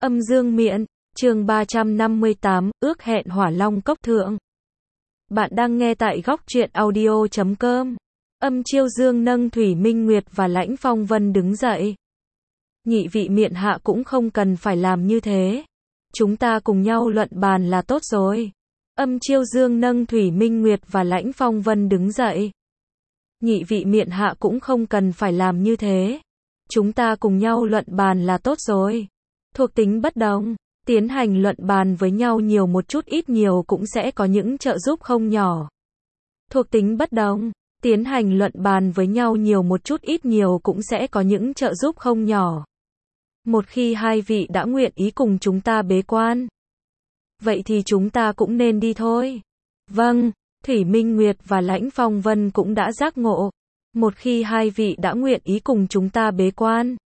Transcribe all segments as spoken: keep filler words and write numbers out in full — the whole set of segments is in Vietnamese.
Âm dương miện, chương ba trăm năm mươi tám, ước hẹn Hỏa Long Cốc Thượng. Bạn đang nghe tại góc truyện audio chấm com. Âm Chiêu Dương nâng Thủy Minh Nguyệt và Lãnh Phong Vân đứng dậy. Nhị vị miện hạ cũng không cần phải làm như thế. Chúng ta cùng nhau luận bàn là tốt rồi. Âm Chiêu Dương nâng Thủy Minh Nguyệt và Lãnh Phong Vân đứng dậy. Nhị vị miện hạ cũng không cần phải làm như thế. Chúng ta cùng nhau luận bàn là tốt rồi. Thuộc tính bất đồng, tiến hành luận bàn với nhau nhiều một chút ít nhiều cũng sẽ có những trợ giúp không nhỏ. Thuộc tính bất đồng, tiến hành luận bàn với nhau nhiều một chút ít nhiều cũng sẽ có những trợ giúp không nhỏ. Một khi hai vị đã nguyện ý cùng chúng ta bế quan, vậy thì chúng ta cũng nên đi thôi. Vâng, Thủy Minh Nguyệt và Lãnh Phong Vân cũng đã giác ngộ. Một khi hai vị đã nguyện ý cùng chúng ta bế quan,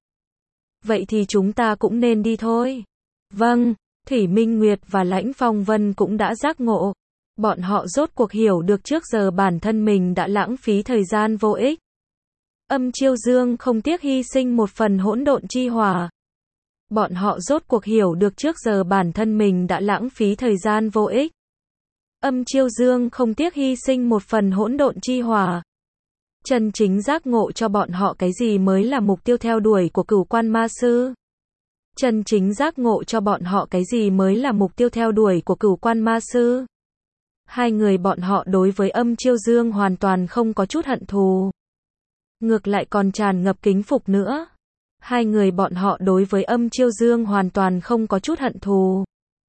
vậy thì chúng ta cũng nên đi thôi. Vâng, Thủy Minh Nguyệt và Lãnh Phong Vân cũng đã giác ngộ. Bọn họ rốt cuộc hiểu được trước giờ bản thân mình đã lãng phí thời gian vô ích. Âm Chiêu Dương không tiếc hy sinh một phần hỗn độn chi hỏa. Bọn họ rốt cuộc hiểu được trước giờ bản thân mình đã lãng phí thời gian vô ích. Âm Chiêu Dương không tiếc hy sinh một phần hỗn độn chi hỏa. Chân chính giác ngộ cho bọn họ cái gì mới là mục tiêu theo đuổi của Cửu Quan Ma Sư. Chân chính giác ngộ cho bọn họ cái gì mới là mục tiêu theo đuổi của Cửu Quan Ma Sư. Hai người bọn họ đối với Âm Chiêu Dương hoàn toàn không có chút hận thù. Ngược lại còn tràn ngập kính phục nữa. Hai người bọn họ đối với Âm Chiêu Dương hoàn toàn không có chút hận thù.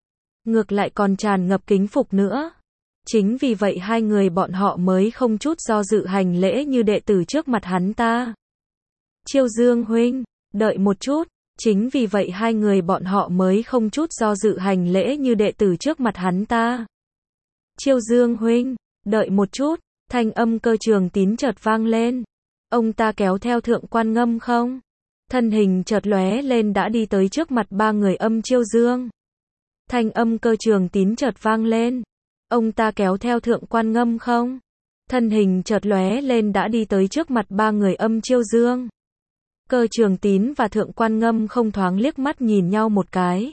Ngược lại còn tràn ngập kính phục nữa. Chính vì vậy hai người bọn họ mới không chút do dự hành lễ như đệ tử trước mặt hắn ta. Chiêu Dương huynh, đợi một chút. Chính vì vậy hai người bọn họ mới không chút do dự hành lễ như đệ tử trước mặt hắn ta. Chiêu Dương huynh, đợi một chút. Thanh âm Cơ Trường Tín chợt vang lên. Ông ta kéo theo Thượng Quan Ngâm không? Thân hình chợt lóe lên đã đi tới trước mặt ba người Âm Chiêu Dương. Thanh âm Cơ Trường Tín chợt vang lên. Ông ta kéo theo Thượng Quan Ngâm không? Thân hình chợt lóe lên đã đi tới trước mặt ba người Âm Chiêu Dương. Cơ Trường Tín và Thượng Quan Ngâm không thoáng liếc mắt nhìn nhau một cái.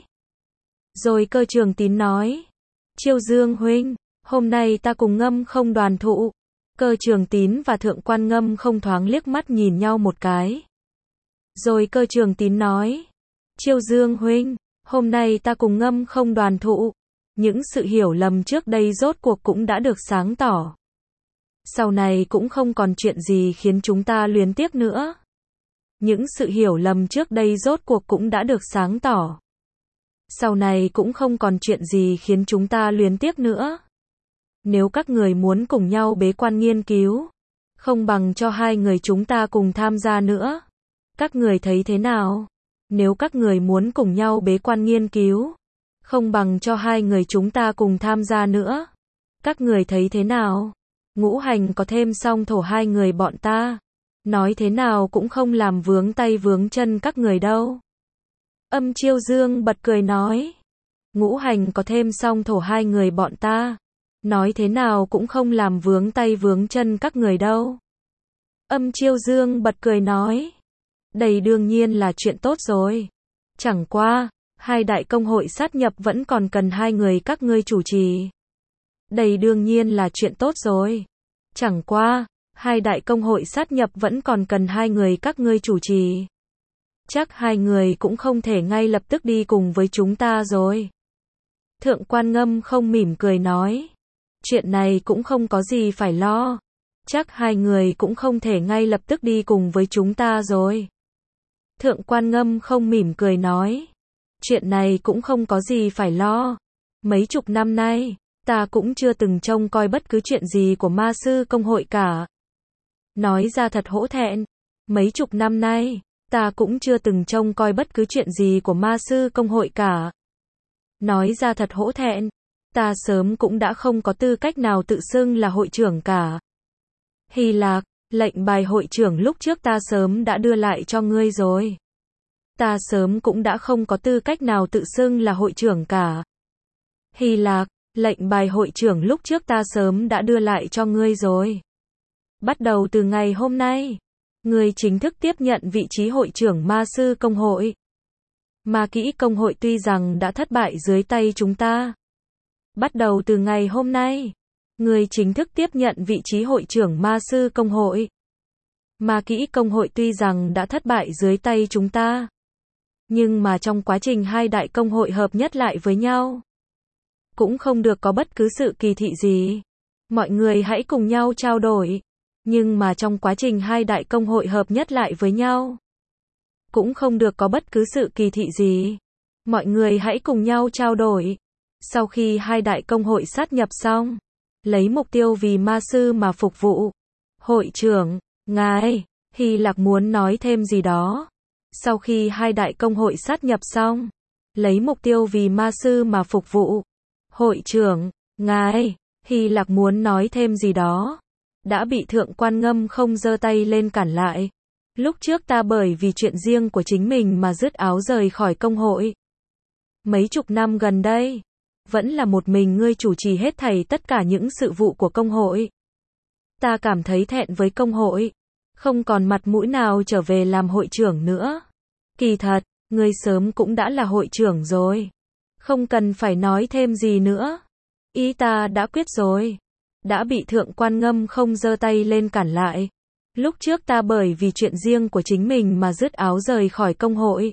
Rồi Cơ Trường Tín nói. Chiêu Dương huynh, hôm nay ta cùng Ngâm không đoàn tụ. Cơ Trường Tín và Thượng Quan Ngâm không thoáng liếc mắt nhìn nhau một cái. Rồi Cơ Trường Tín nói. Chiêu Dương huynh, hôm nay ta cùng Ngâm không đoàn tụ. Những sự hiểu lầm trước đây rốt cuộc cũng đã được sáng tỏ. Sau này cũng không còn chuyện gì khiến chúng ta luyến tiếc nữa. Những sự hiểu lầm trước đây rốt cuộc cũng đã được sáng tỏ. Sau này cũng không còn chuyện gì khiến chúng ta luyến tiếc nữa. Nếu các người muốn cùng nhau bế quan nghiên cứu, không bằng cho hai người chúng ta cùng tham gia nữa. Các người thấy thế nào? Nếu các người muốn cùng nhau bế quan nghiên cứu, không bằng cho hai người chúng ta cùng tham gia nữa. Các người thấy thế nào? Ngũ hành có thêm song thổ hai người bọn ta. Nói thế nào cũng không làm vướng tay vướng chân các người đâu. Âm Chiêu Dương bật cười nói. Ngũ hành có thêm song thổ hai người bọn ta. Nói thế nào cũng không làm vướng tay vướng chân các người đâu. Âm Chiêu Dương bật cười nói. Đây đương nhiên là chuyện tốt rồi. Chẳng qua, hai đại công hội sát nhập vẫn còn cần hai người các ngươi chủ trì. Đây đương nhiên là chuyện tốt rồi. Chẳng qua, hai đại công hội sát nhập vẫn còn cần hai người các ngươi chủ trì. Chắc hai người cũng không thể ngay lập tức đi cùng với chúng ta rồi. Thượng Quan Ngâm không mỉm cười nói. Chuyện này cũng không có gì phải lo. Chắc hai người cũng không thể ngay lập tức đi cùng với chúng ta rồi. Thượng Quan Ngâm không mỉm cười nói. Chuyện này cũng không có gì phải lo. Mấy chục năm nay, ta cũng chưa từng trông coi bất cứ chuyện gì của Ma Sư Công hội cả. Nói ra thật hổ thẹn. Mấy chục năm nay, ta cũng chưa từng trông coi bất cứ chuyện gì của Ma Sư Công hội cả. Nói ra thật hổ thẹn. Ta sớm cũng đã không có tư cách nào tự xưng là hội trưởng cả. Hy Lạc, lệnh bài hội trưởng lúc trước ta sớm đã đưa lại cho ngươi rồi. Ta sớm cũng đã không có tư cách nào tự xưng là hội trưởng cả. Hy Lạc, lệnh bài hội trưởng lúc trước ta sớm đã đưa lại cho ngươi rồi. Bắt đầu từ ngày hôm nay, ngươi chính thức tiếp nhận vị trí hội trưởng Ma Sư Công hội. Ma kỹ công hội tuy rằng đã thất bại dưới tay chúng ta. Bắt đầu từ ngày hôm nay, người chính thức tiếp nhận vị trí hội trưởng ma sư công hội. Ma kỹ công hội tuy rằng đã thất bại dưới tay chúng ta. Nhưng mà trong quá trình hai đại công hội hợp nhất lại với nhau, cũng không được có bất cứ sự kỳ thị gì. Mọi người hãy cùng nhau trao đổi. Nhưng mà trong quá trình hai đại công hội hợp nhất lại với nhau, cũng không được có bất cứ sự kỳ thị gì. Mọi người hãy cùng nhau trao đổi. Sau khi hai đại công hội sát nhập xong, lấy mục tiêu vì ma sư mà phục vụ. Hội trưởng, ngài, Hy Lạc muốn nói thêm gì đó. Sau khi hai đại công hội sát nhập xong, lấy mục tiêu vì ma sư mà phục vụ. Hội trưởng, ngài, Hy Lạc muốn nói thêm gì đó. Đã bị thượng quan ngâm không giơ tay lên cản lại. Lúc trước ta bởi vì chuyện riêng của chính mình mà dứt áo rời khỏi công hội. Mấy chục năm gần đây, vẫn là một mình ngươi chủ trì hết thảy tất cả những sự vụ của công hội. Ta cảm thấy thẹn với công hội, không còn mặt mũi nào trở về làm hội trưởng nữa. Kỳ thật, ngươi sớm cũng đã là hội trưởng rồi. Không cần phải nói thêm gì nữa. Ý ta đã quyết rồi. Đã bị thượng quan ngâm không giơ tay lên cản lại. Lúc trước ta bởi vì chuyện riêng của chính mình mà dứt áo rời khỏi công hội.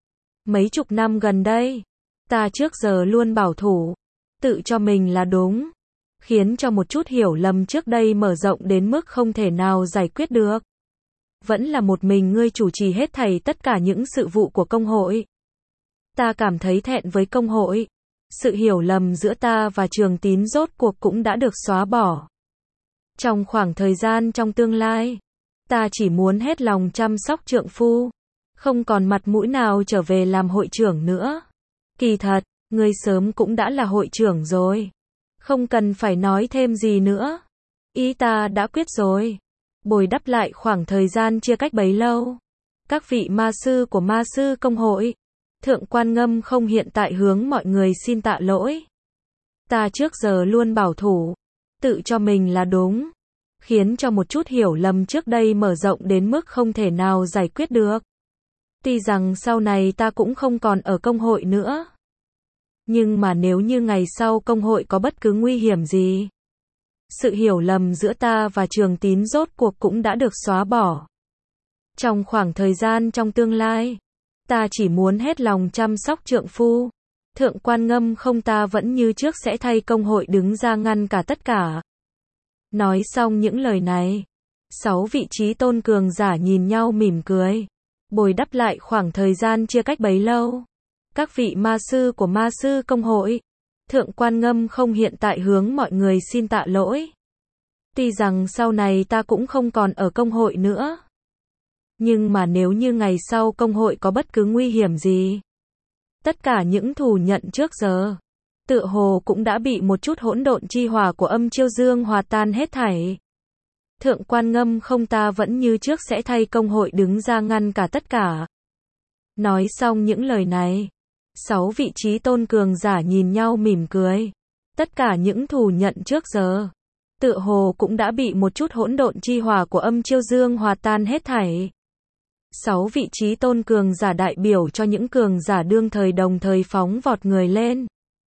Mấy chục năm gần đây, ta trước giờ luôn bảo thủ, tự cho mình là đúng, khiến cho một chút hiểu lầm trước đây mở rộng đến mức không thể nào giải quyết được. Vẫn là một mình ngươi chủ trì hết thảy tất cả những sự vụ của công hội. Ta cảm thấy thẹn với công hội. Sự hiểu lầm giữa ta và Trường Tín rốt cuộc cũng đã được xóa bỏ. Trong khoảng thời gian trong tương lai, ta chỉ muốn hết lòng chăm sóc trượng phu, không còn mặt mũi nào trở về làm hội trưởng nữa. Kỳ thật, ngươi sớm cũng đã là hội trưởng rồi. Không cần phải nói thêm gì nữa. Ý ta đã quyết rồi. Bồi đắp lại khoảng thời gian chia cách bấy lâu. Các vị ma sư của ma sư công hội, thượng quan ngâm không hiện tại hướng mọi người xin tạ lỗi. Ta trước giờ luôn bảo thủ, tự cho mình là đúng, khiến cho một chút hiểu lầm trước đây mở rộng đến mức không thể nào giải quyết được. Tuy rằng sau này ta cũng không còn ở công hội nữa. Nhưng mà nếu như ngày sau công hội có bất cứ nguy hiểm gì, sự hiểu lầm giữa ta và Trường Tín rốt cuộc cũng đã được xóa bỏ. Trong khoảng thời gian trong tương lai, ta chỉ muốn hết lòng chăm sóc trượng phu. Thượng quan ngâm không ta vẫn như trước sẽ thay công hội đứng ra ngăn cả tất cả. Nói xong những lời này, sáu vị trí tôn cường giả nhìn nhau mỉm cười. Bồi đắp lại khoảng thời gian chia cách bấy lâu. Các vị ma sư của ma sư công hội, thượng quan ngâm không hiện tại hướng mọi người xin tạ lỗi. Tuy rằng sau này ta cũng không còn ở công hội nữa. Nhưng mà nếu như ngày sau công hội có bất cứ nguy hiểm gì, tất cả những thù nhận trước giờ, tựa hồ cũng đã bị một chút hỗn độn chi hỏa của âm chiêu dương hòa tan hết thảy. Thượng quan ngâm không ta vẫn như trước sẽ thay công hội đứng ra ngăn cả tất cả. Nói xong những lời này, sáu vị trí tôn cường giả nhìn nhau mỉm cười. Tất cả những thù nhận trước giờ, tựa hồ cũng đã bị một chút hỗn độn chi hỏa của âm chiêu dương hòa tan hết thảy. Sáu vị trí tôn cường giả đại biểu cho những cường giả đương thời đồng thời phóng vọt người lên,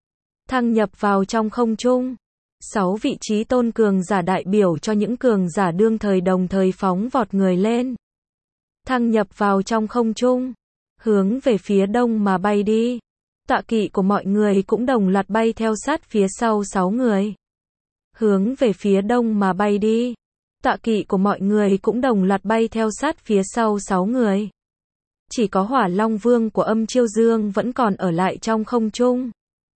thăng nhập vào trong không trung. Sáu vị trí tôn cường giả đại biểu cho những cường giả đương thời đồng thời phóng vọt người lên, thăng nhập vào trong không trung, hướng về phía đông mà bay đi. Tọa kỵ của mọi người cũng đồng loạt bay theo sát phía sau sáu người, hướng về phía đông mà bay đi. Tọa kỵ của mọi người cũng đồng loạt bay theo sát phía sau sáu người. Chỉ có Hỏa Long Vương của âm chiêu dương vẫn còn ở lại trong không trung,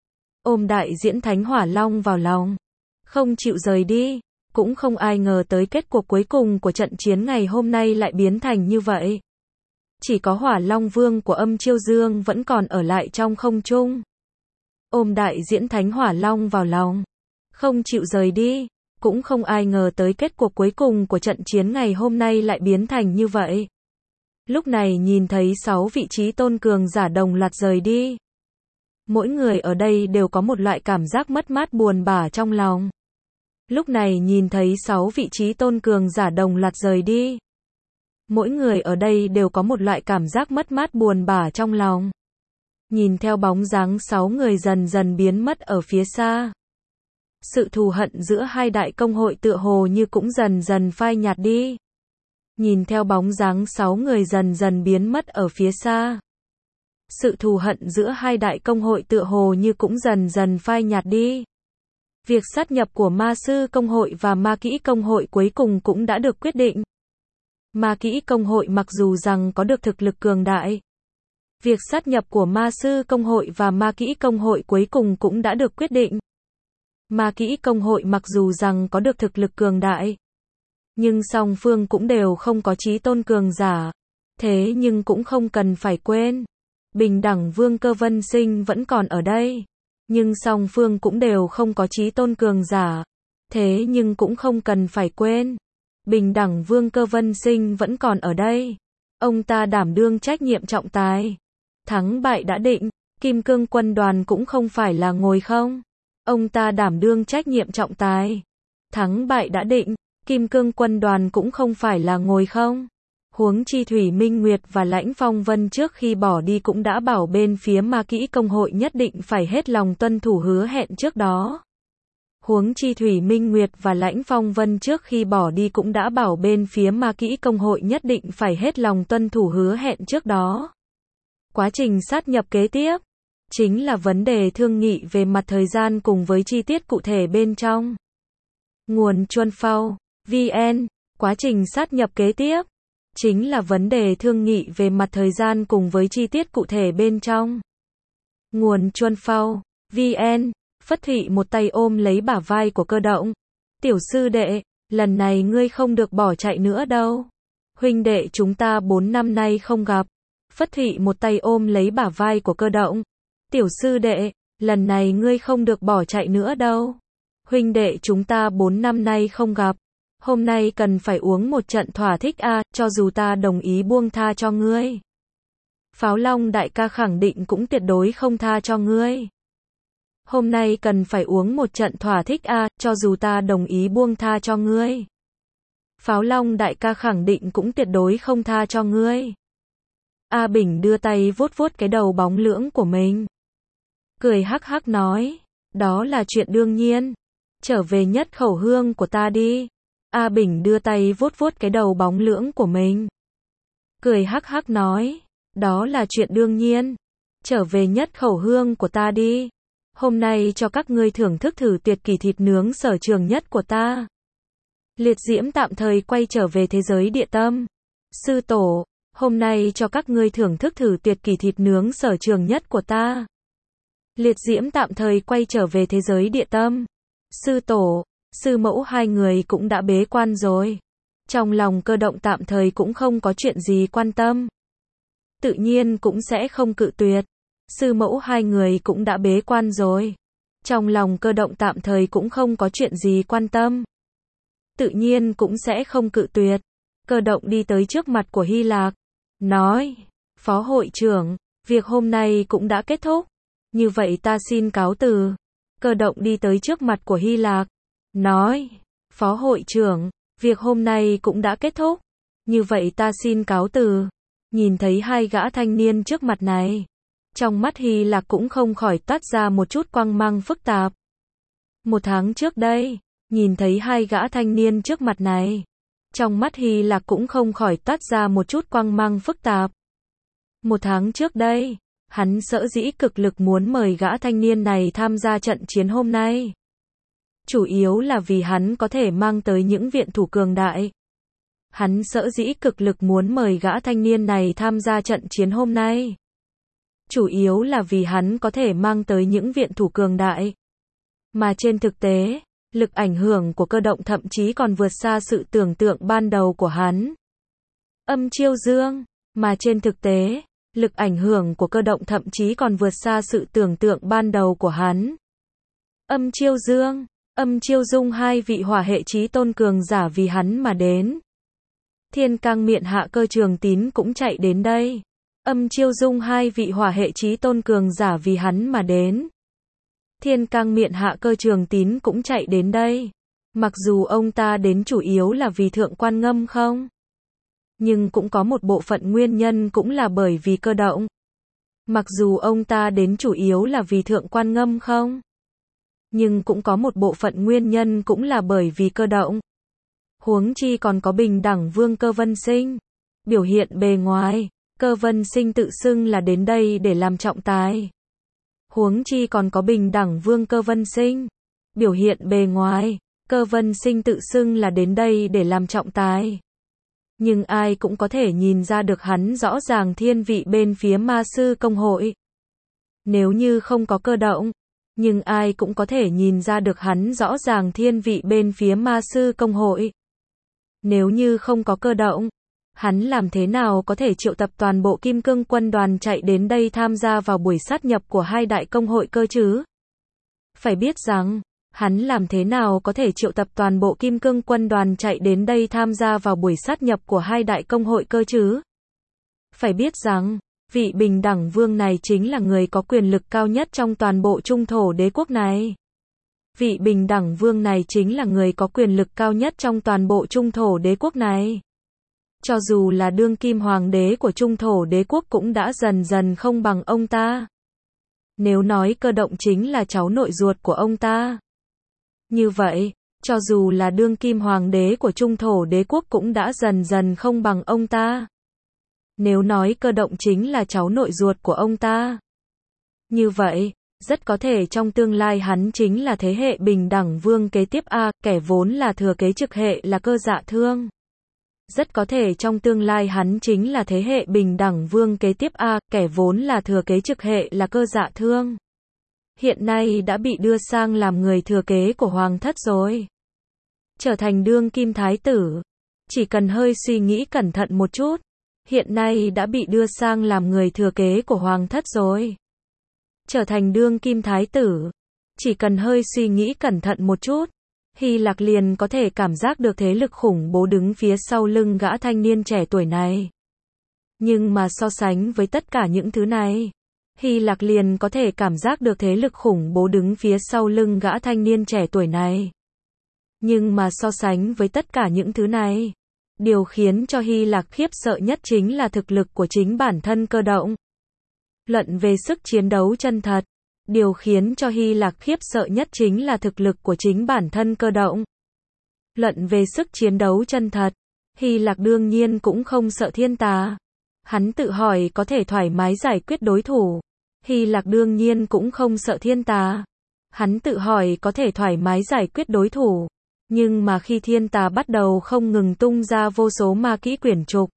ôm đại diễn thánh Hỏa Long vào lòng, không chịu rời đi. Cũng không ai ngờ tới kết cuộc cuối cùng của trận chiến ngày hôm nay lại biến thành như vậy. Chỉ có Hỏa Long Vương của âm chiêu dương vẫn còn ở lại trong không trung, ôm đại diễn thánh Hỏa Long vào lòng, không chịu rời đi. Cũng không ai ngờ tới kết cuộc cuối cùng của trận chiến ngày hôm nay lại biến thành như vậy. Lúc này nhìn thấy sáu vị trí tôn cường giả đồng loạt rời đi, mỗi người ở đây đều có một loại cảm giác mất mát buồn bã trong lòng. Lúc này nhìn thấy sáu vị trí tôn cường giả đồng loạt rời đi, mỗi người ở đây đều có một loại cảm giác mất mát buồn bã trong lòng. Nhìn theo bóng dáng sáu người dần dần biến mất ở phía xa. Sự thù hận giữa hai đại công hội tựa hồ như cũng dần dần phai nhạt đi. Nhìn theo bóng dáng sáu người dần dần biến mất ở phía xa. Sự thù hận giữa hai đại công hội tựa hồ như cũng dần dần phai nhạt đi. Việc sát nhập của Ma Sư Công hội và Ma Kỹ Công hội cuối cùng cũng đã được quyết định. Ma Kỹ Công hội mặc dù rằng có được thực lực cường đại. Việc sát nhập của Ma Sư Công hội và Ma Kỹ Công hội cuối cùng cũng đã được quyết định. Ma Kỹ Công hội mặc dù rằng có được thực lực cường đại. Nhưng song phương cũng đều không có chí tôn cường giả. Thế nhưng cũng không cần phải quên. Bình đẳng vương cơ vân sinh vẫn còn ở đây. Nhưng song phương cũng đều không có chí tôn cường giả. Thế nhưng cũng không cần phải quên. Bình đẳng vương cơ vân sinh vẫn còn ở đây. Ông ta đảm đương trách nhiệm trọng tài. Thắng bại đã định. Kim cương quân đoàn cũng không phải là ngồi không. Ông ta đảm đương trách nhiệm trọng tài. Thắng bại đã định. Kim cương quân đoàn cũng không phải là ngồi không. Huống chi Thủy Minh Nguyệt và Lãnh Phong Vân trước khi bỏ đi cũng đã bảo bên phía Ma Kỹ Công hội nhất định phải hết lòng tuân thủ hứa hẹn trước đó. Huống chi Thủy Minh Nguyệt và Lãnh Phong Vân trước khi bỏ đi cũng đã bảo bên phía Ma Kỹ Công hội nhất định phải hết lòng tuân thủ hứa hẹn trước đó. Quá trình sát nhập kế tiếp chính là vấn đề thương nghị về mặt thời gian cùng với chi tiết cụ thể bên trong. Nguồn Chuan Phao, vn. Quá trình sát nhập kế tiếp chính là vấn đề thương nghị về mặt thời gian cùng với chi tiết cụ thể bên trong. Nguồn Chuan Phao, vn. Phất Thụy một tay ôm lấy bả vai của Cơ Động. Tiểu sư đệ, lần này ngươi không được bỏ chạy nữa đâu. Huynh đệ chúng ta bốn năm nay không gặp. Phất Thụy một tay ôm lấy bả vai của Cơ Động. Tiểu sư đệ, lần này ngươi không được bỏ chạy nữa đâu. Huynh đệ chúng ta bốn năm nay không gặp. Hôm nay cần phải uống một trận thỏa thích a, à, cho dù ta đồng ý buông tha cho ngươi. Pháo Long đại ca khẳng định cũng tuyệt đối không tha cho ngươi. Hôm nay cần phải uống một trận thỏa thích a, à, cho dù ta đồng ý buông tha cho ngươi. Pháo Long đại ca khẳng định cũng tuyệt đối không tha cho ngươi. A Bình đưa tay vuốt vuốt cái đầu bóng lưỡng của mình. Cười hắc hắc nói, đó là chuyện đương nhiên. Trở về nhất khẩu hương của ta đi. A Bình đưa tay vuốt vuốt cái đầu bóng lưỡng của mình. Cười hắc hắc nói, đó là chuyện đương nhiên. Trở về nhất khẩu hương của ta đi. Hôm nay cho các ngươi thưởng thức thử tuyệt kỳ thịt nướng sở trường nhất của ta. Liệt diễm tạm thời quay trở về thế giới địa tâm. Sư tổ, hôm nay cho các ngươi thưởng thức thử tuyệt kỳ thịt nướng sở trường nhất của ta. Liệt diễm tạm thời quay trở về thế giới địa tâm. Sư tổ, sư mẫu hai người cũng đã bế quan rồi. Trong lòng Cơ Động tạm thời cũng không có chuyện gì quan tâm. Tự nhiên cũng sẽ không cự tuyệt. Sư mẫu hai người cũng đã bế quan rồi. Trong lòng Cơ Động tạm thời cũng không có chuyện gì quan tâm. Tự nhiên cũng sẽ không cự tuyệt. Cơ Động đi tới trước mặt của Hy Lạc. Nói, Phó hội trưởng, việc hôm nay cũng đã kết thúc. Như vậy ta xin cáo từ. Cơ Động đi tới trước mặt của Hy Lạc. Nói, Phó hội trưởng, việc hôm nay cũng đã kết thúc. Như vậy ta xin cáo từ. Nhìn thấy hai gã thanh niên trước mặt này. Trong mắt Hy Lạc cũng không khỏi toát ra một chút quang mang phức tạp. Một tháng trước đây, nhìn thấy hai gã thanh niên trước mặt này. Trong mắt Hy Lạc cũng không khỏi toát ra một chút quang mang phức tạp. Một tháng trước đây, hắn sở dĩ cực lực muốn mời gã thanh niên này tham gia trận chiến hôm nay. Chủ yếu là vì hắn có thể mang tới những viện thủ cường đại. Hắn sở dĩ cực lực muốn mời gã thanh niên này tham gia trận chiến hôm nay. Chủ yếu là vì hắn có thể mang tới những viện thủ cường đại. Mà trên thực tế, lực ảnh hưởng của Cơ Động thậm chí còn vượt xa sự tưởng tượng ban đầu của hắn. Âm Chiêu Dương, mà trên thực tế, lực ảnh hưởng của Cơ Động thậm chí còn vượt xa sự tưởng tượng ban đầu của hắn. Âm Chiêu Dương, Âm Chiêu Dung hai vị hỏa hệ chí tôn cường giả vì hắn mà đến. Thiên Cang Miện Hạ Cơ Trường Tín cũng chạy đến đây. Âm Chiêu Dung hai vị hỏa hệ chí tôn cường giả vì hắn mà đến. Thiên Cang Miện Hạ Cơ Trường Tín cũng chạy đến đây. Mặc dù ông ta đến chủ yếu là vì Thượng Quan Ngâm không? Nhưng cũng có một bộ phận nguyên nhân cũng là bởi vì Cơ Động. Mặc dù ông ta đến chủ yếu là vì thượng quan ngâm không? Nhưng cũng có một bộ phận nguyên nhân cũng là bởi vì cơ động. Huống chi còn có bình đẳng vương Cơ Vân Sinh. Biểu hiện bề ngoài, Cơ Vân Sinh tự xưng là đến đây để làm trọng tài. Huống chi còn có bình đẳng vương Cơ Vân Sinh. Biểu hiện bề ngoài, Cơ Vân Sinh tự xưng là đến đây để làm trọng tài. Nhưng ai cũng có thể nhìn ra được hắn rõ ràng thiên vị bên phía ma sư công hội. Nếu như không có cơ động, nhưng ai cũng có thể nhìn ra được hắn rõ ràng thiên vị bên phía ma sư công hội. Nếu như không có cơ động, hắn làm thế nào có thể triệu tập toàn bộ Kim Cương quân đoàn chạy đến đây tham gia vào buổi sát nhập của hai đại công hội cơ chứ? Phải biết rằng, hắn làm thế nào có thể triệu tập toàn bộ Kim Cương quân đoàn chạy đến đây tham gia vào buổi sát nhập của hai đại công hội cơ chứ? Phải biết rằng, vị bình đẳng vương này chính là người có quyền lực cao nhất trong toàn bộ trung thổ đế quốc này. Vị bình đẳng vương này chính là người có quyền lực cao nhất trong toàn bộ trung thổ đế quốc này. Cho dù là đương kim hoàng đế của trung thổ đế quốc cũng đã dần dần không bằng ông ta. Nếu nói cơ động chính là cháu nội ruột của ông ta, như vậy, cho dù là đương kim hoàng đế của trung thổ đế quốc cũng đã dần dần không bằng ông ta. Nếu nói cơ động chính là cháu nội ruột của ông ta, như vậy, rất có thể trong tương lai hắn chính là thế hệ bình đẳng vương kế tiếp a, kẻ vốn là thừa kế trực hệ là Cơ Dạ Thương. Rất có thể trong tương lai hắn chính là thế hệ bình đẳng vương kế tiếp a, kẻ vốn là thừa kế trực hệ là Cơ Dạ Thương. Hiện nay đã bị đưa sang làm người thừa kế của hoàng thất rồi. Trở thành đương kim thái tử. Chỉ cần hơi suy nghĩ cẩn thận một chút. Hiện nay đã bị đưa sang làm người thừa kế của hoàng thất rồi. Trở thành đương kim thái tử. Chỉ cần hơi suy nghĩ cẩn thận một chút. Hy Lạc liền có thể cảm giác được thế lực khủng bố đứng phía sau lưng gã thanh niên trẻ tuổi này. Nhưng mà so sánh với tất cả những thứ này, Hy Lạc liền có thể cảm giác được thế lực khủng bố đứng phía sau lưng gã thanh niên trẻ tuổi này. Nhưng mà so sánh với tất cả những thứ này, điều khiến cho Hy Lạc khiếp sợ nhất chính là thực lực của chính bản thân cơ động. Luận về sức chiến đấu chân thật, điều khiến cho Hy Lạc khiếp sợ nhất chính là thực lực của chính bản thân cơ động. Luận về sức chiến đấu chân thật, Hy Lạc đương nhiên cũng không sợ thiên tà. Hắn tự hỏi có thể thoải mái giải quyết đối thủ. Hy Lạc đương nhiên cũng không sợ thiên tà. Hắn tự hỏi có thể thoải mái giải quyết đối thủ. Nhưng mà khi thiên tà bắt đầu không ngừng tung ra vô số ma kỹ quyển trục,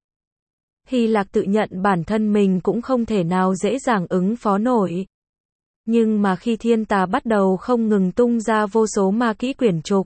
Hy Lạc tự nhận bản thân mình cũng không thể nào dễ dàng ứng phó nổi. Nhưng mà khi thiên tà bắt đầu không ngừng tung ra vô số ma kỹ quyển trục,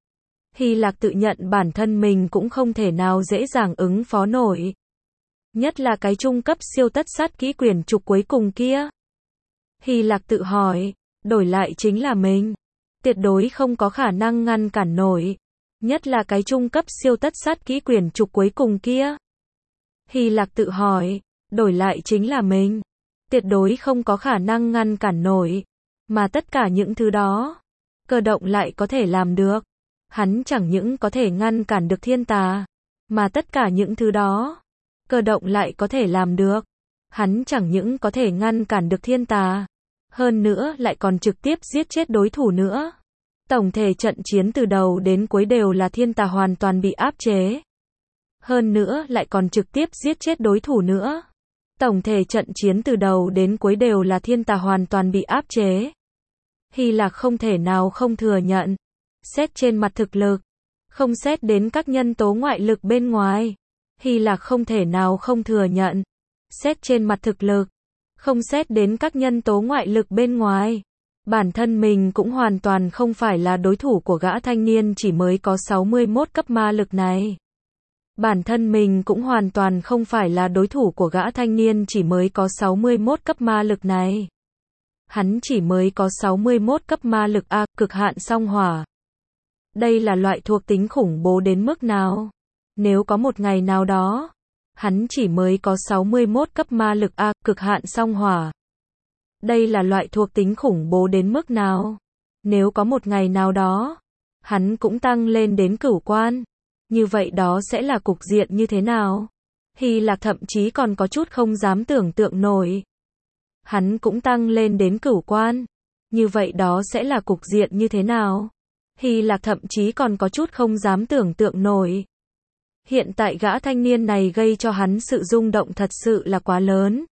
Hy Lạc tự nhận bản thân mình cũng không thể nào dễ dàng ứng phó nổi. Nhất là cái trung cấp siêu tất sát kỹ quyển trục cuối cùng kia. Hy Lạc tự hỏi, đổi lại chính là mình, tuyệt đối không có khả năng ngăn cản nổi. Nhất là cái trung cấp siêu tất sát kỹ quyển trục cuối cùng kia. Hy Lạc tự hỏi, đổi lại chính là mình, tuyệt đối không có khả năng ngăn cản nổi. Mà tất cả những thứ đó, cơ động lại có thể làm được. Hắn chẳng những có thể ngăn cản được thiên tà, mà tất cả những thứ đó, cơ động lại có thể làm được. Hắn chẳng những có thể ngăn cản được thiên tà, hơn nữa lại còn trực tiếp giết chết đối thủ nữa. Tổng thể trận chiến từ đầu đến cuối đều là thiên tà hoàn toàn bị áp chế. Hơn nữa lại còn trực tiếp giết chết đối thủ nữa. Tổng thể trận chiến từ đầu đến cuối đều là thiên tà hoàn toàn bị áp chế. Hy Lạc không thể nào không thừa nhận. Xét trên mặt thực lực, không xét đến các nhân tố ngoại lực bên ngoài, Hy Lạc không thể nào không thừa nhận. Xét trên mặt thực lực, không xét đến các nhân tố ngoại lực bên ngoài, bản thân mình cũng hoàn toàn không phải là đối thủ của gã thanh niên chỉ mới có sáu mươi mốt cấp ma lực này. Bản thân mình cũng hoàn toàn không phải là đối thủ của gã thanh niên chỉ mới có sáu mươi mốt cấp ma lực này. Hắn chỉ mới có sáu mươi mốt cấp ma lực A, cực hạn song hỏa. Đây là loại thuộc tính khủng bố đến mức nào? Nếu có một ngày nào đó, hắn chỉ mới có sáu mươi mốt cấp ma lực A, cực hạn song hỏa. Đây là loại thuộc tính khủng bố đến mức nào? Nếu có một ngày nào đó, hắn cũng tăng lên đến cửu quan. Như vậy đó sẽ là cục diện như thế nào? Hy Lạc thậm chí còn có chút không dám tưởng tượng nổi. hắn cũng tăng lên đến cửu quan. Như vậy đó sẽ là cục diện như thế nào? Hy Lạc thậm chí còn có chút không dám tưởng tượng nổi. Hiện tại gã thanh niên này gây cho hắn sự rung động thật sự là quá lớn.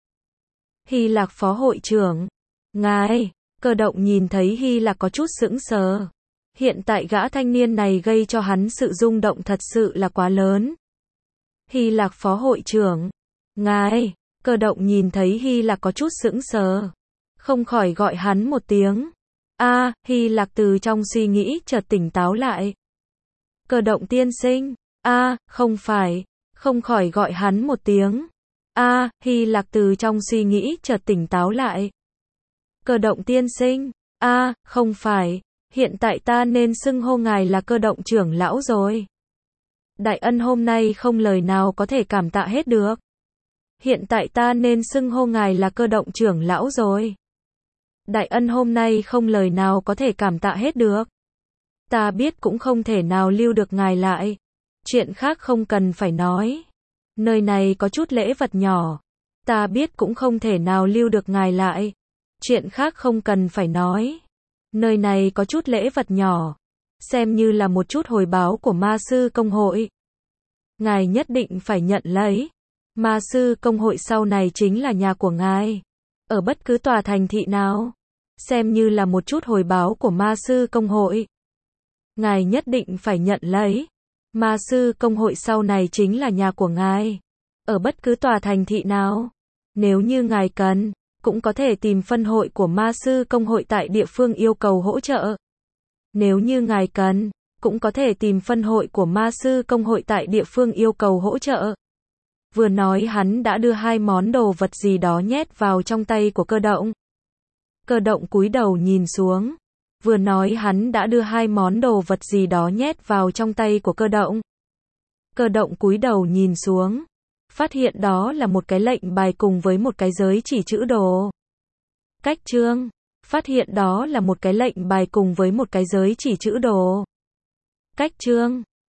Hy Lạc phó hội trưởng. Ngài, Cơ Động nhìn thấy Hy Lạc có chút sững sờ. Hiện tại gã thanh niên này gây cho hắn sự rung động thật sự là quá lớn. Hy Lạc phó hội trưởng. Ngài, Cơ Động nhìn thấy Hy Lạc có chút sững sờ. Không khỏi gọi hắn một tiếng. A, à, Hy Lạc từ trong suy nghĩ chợt tỉnh táo lại. Cơ Động tiên sinh. A, à, không phải. Không khỏi gọi hắn một tiếng. A, à, Hy Lạc từ trong suy nghĩ chợt tỉnh táo lại. Cơ Động tiên sinh. A, à, không phải. Hiện tại ta nên xưng hô ngài là Cơ Động trưởng lão rồi. Đại ân hôm nay không lời nào có thể cảm tạ hết được. Hiện tại ta nên xưng hô ngài là Cơ Động trưởng lão rồi. Đại ân hôm nay không lời nào có thể cảm tạ hết được. Ta biết cũng không thể nào lưu được ngài lại. Chuyện khác không cần phải nói. Nơi này có chút lễ vật nhỏ. Ta biết cũng không thể nào lưu được ngài lại. Chuyện khác không cần phải nói. Nơi này có chút lễ vật nhỏ. Xem như là một chút hồi báo của ma sư công hội. Ngài nhất định phải nhận lấy. Ma sư công hội sau này chính là nhà của ngài. Ở bất cứ tòa thành thị nào. Xem như là một chút hồi báo của ma sư công hội. Ngài nhất định phải nhận lấy. Ma sư công hội sau này chính là nhà của ngài. Ở bất cứ tòa thành thị nào. Nếu như ngài cần, cũng có thể tìm phân hội của ma sư công hội tại địa phương yêu cầu hỗ trợ. Nếu như ngài cần, cũng có thể tìm phân hội của ma sư công hội tại địa phương yêu cầu hỗ trợ. Vừa nói hắn đã đưa hai món đồ vật gì đó nhét vào trong tay của Cơ Động. Cơ Động cúi đầu nhìn xuống. Vừa nói hắn đã đưa hai món đồ vật gì đó nhét vào trong tay của Cơ Động. Cơ Động cúi đầu nhìn xuống. Phát hiện đó là một cái lệnh bài cùng với một cái giới chỉ chữ đồ. Cách chương. Phát hiện đó là một cái lệnh bài cùng với một cái giới chỉ chữ đồ. Cách chương.